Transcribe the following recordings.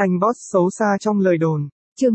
Anh boss xấu xa trong lời đồn. Chương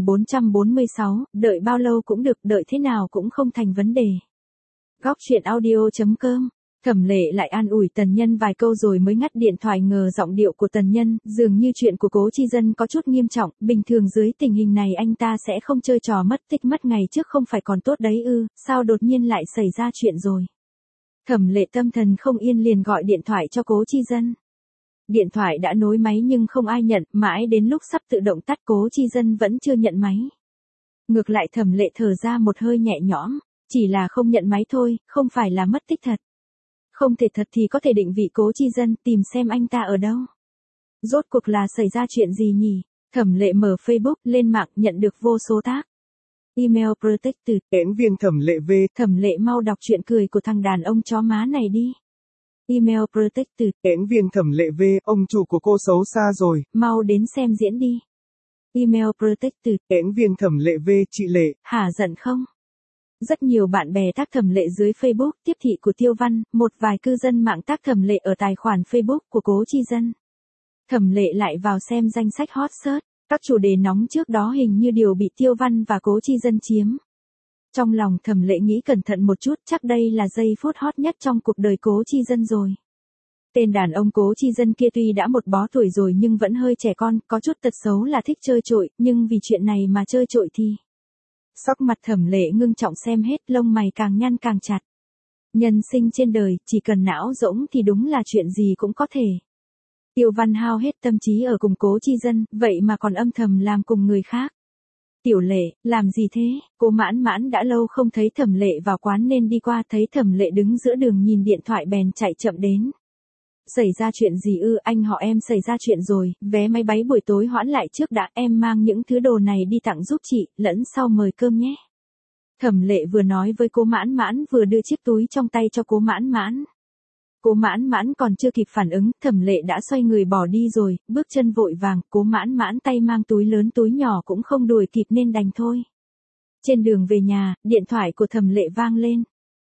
1446, đợi bao lâu cũng được, đợi thế nào cũng không thành vấn đề. Góc truyện audio.com. Thẩm Lệ lại an ủi Tần Nhân vài câu rồi mới ngắt điện thoại, ngờ giọng điệu của Tần Nhân dường như chuyện của Cố Chi Dân có chút nghiêm trọng, bình thường dưới tình hình này anh ta sẽ không chơi trò mất tích mất ngày trước không phải còn tốt đấy ư, sao đột nhiên lại xảy ra chuyện rồi. Thẩm Lệ tâm thần không yên liền gọi điện thoại cho Cố Chi Dân. Điện thoại đã nối máy nhưng không ai nhận, mãi đến lúc sắp tự động tắt Cố Chi Dân vẫn chưa nhận máy. Ngược lại Thẩm Lệ thở ra một hơi nhẹ nhõm, chỉ là không nhận máy thôi, không phải là mất tích thật. Không thể thật thì có thể định vị Cố Chi Dân, tìm xem anh ta ở đâu. Rốt cuộc là xảy ra chuyện gì nhỉ? Thẩm Lệ mở Facebook lên mạng nhận được vô số tác. Email protected. Diễn viên Thẩm Lệ V. Thẩm Lệ mau đọc chuyện cười của thằng đàn ông chó má này đi. Email protected. Diễn viên Thẩm Lệ V, ông chủ của cô xấu xa rồi. Mau đến xem diễn đi. Email protected. Diễn viên Thẩm Lệ V, chị Lệ. Hả giận không? Rất nhiều bạn bè tác Thẩm Lệ dưới Facebook, tiếp thị của Tiêu Văn, một vài cư dân mạng tác Thẩm Lệ ở tài khoản Facebook của Cố Chi Dân. Thẩm Lệ lại vào xem danh sách hot search, các chủ đề nóng trước đó hình như đều bị Tiêu Văn và Cố Chi Dân chiếm. Trong lòng Thẩm Lệ nghĩ cẩn thận một chút, chắc đây là giây phút hot nhất trong cuộc đời Cố Chi Dân rồi. Tên đàn ông Cố Chi Dân kia tuy đã một bó tuổi rồi nhưng vẫn hơi trẻ con, có chút tật xấu là thích chơi trội, nhưng vì chuyện này mà chơi trội thì... Sắc mặt Thẩm Lệ ngưng trọng xem hết, lông mày càng nhăn càng chặt. Nhân sinh trên đời, chỉ cần não rỗng thì đúng là chuyện gì cũng có thể. Tiêu Văn hao hết tâm trí ở cùng Cố Chi Dân, vậy mà còn âm thầm làm cùng người khác. Tiểu Lệ, làm gì thế? Cô Mãn Mãn đã lâu không thấy Thẩm Lệ vào quán nên đi qua thấy Thẩm Lệ đứng giữa đường nhìn điện thoại bèn chạy chậm đến. Xảy ra chuyện gì ư? Anh họ em xảy ra chuyện rồi, vé máy bay buổi tối hoãn lại trước đã, em mang những thứ đồ này đi tặng giúp chị, lẫn sau mời cơm nhé. Thẩm Lệ vừa nói với cô Mãn Mãn vừa đưa chiếc túi trong tay cho cô Mãn Mãn. Cô Mãn Mãn còn chưa kịp phản ứng, Thẩm Lệ đã xoay người bỏ đi rồi, bước chân vội vàng, cô Mãn Mãn tay mang túi lớn túi nhỏ cũng không đuổi kịp nên đành thôi. Trên đường về nhà, điện thoại của Thẩm Lệ vang lên.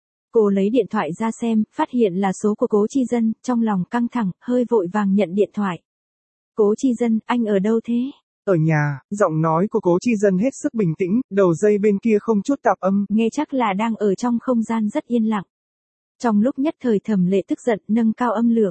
Cô lấy điện thoại ra xem, phát hiện là số của Cố Chi Dân, trong lòng căng thẳng, hơi vội vàng nhận điện thoại. Cố Chi Dân, anh ở đâu thế? Ở nhà, giọng nói của Cố Chi Dân hết sức bình tĩnh, đầu dây bên kia không chút tạp âm. Nghe chắc là đang ở trong không gian rất yên lặng. Trong lúc nhất thời Thẩm Lệ tức giận, nâng cao âm lượng.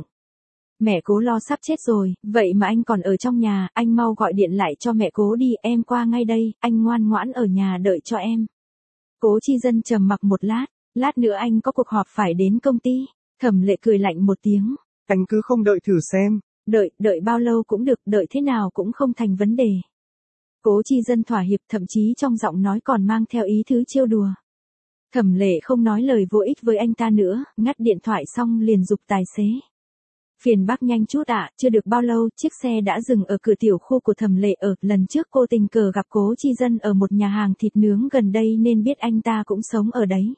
Mẹ Cố lo sắp chết rồi, vậy mà anh còn ở trong nhà, anh mau gọi điện lại cho mẹ Cố đi, em qua ngay đây, anh ngoan ngoãn ở nhà đợi cho em. Cố Chi Dân trầm mặc một lát nữa anh có cuộc họp phải đến công ty. Thẩm Lệ cười lạnh một tiếng. Anh cứ không đợi thử xem. Đợi bao lâu cũng được, đợi thế nào cũng không thành vấn đề. Cố Chi Dân thỏa hiệp, thậm chí trong giọng nói còn mang theo ý thứ trêu đùa. Thẩm Lệ không nói lời vô ích với anh ta nữa, ngắt điện thoại xong liền giục tài xế. Phiền bác nhanh chút ạ, chưa được bao lâu, chiếc xe đã dừng ở cửa tiểu khu của Thẩm Lệ ở, lần trước cô tình cờ gặp Cố Chi Dân ở một nhà hàng thịt nướng gần đây nên biết anh ta cũng sống ở đấy.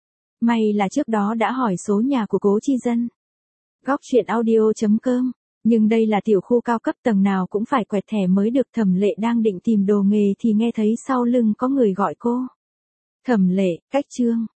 May là trước đó đã hỏi số nhà của Cố Chi Dân. Góc truyện audio.com. Nhưng đây là tiểu khu cao cấp, tầng nào cũng phải quẹt thẻ mới được. Thẩm Lệ đang định tìm đồ nghề thì nghe thấy sau lưng có người gọi cô. Thẩm Lệ, cách Trương.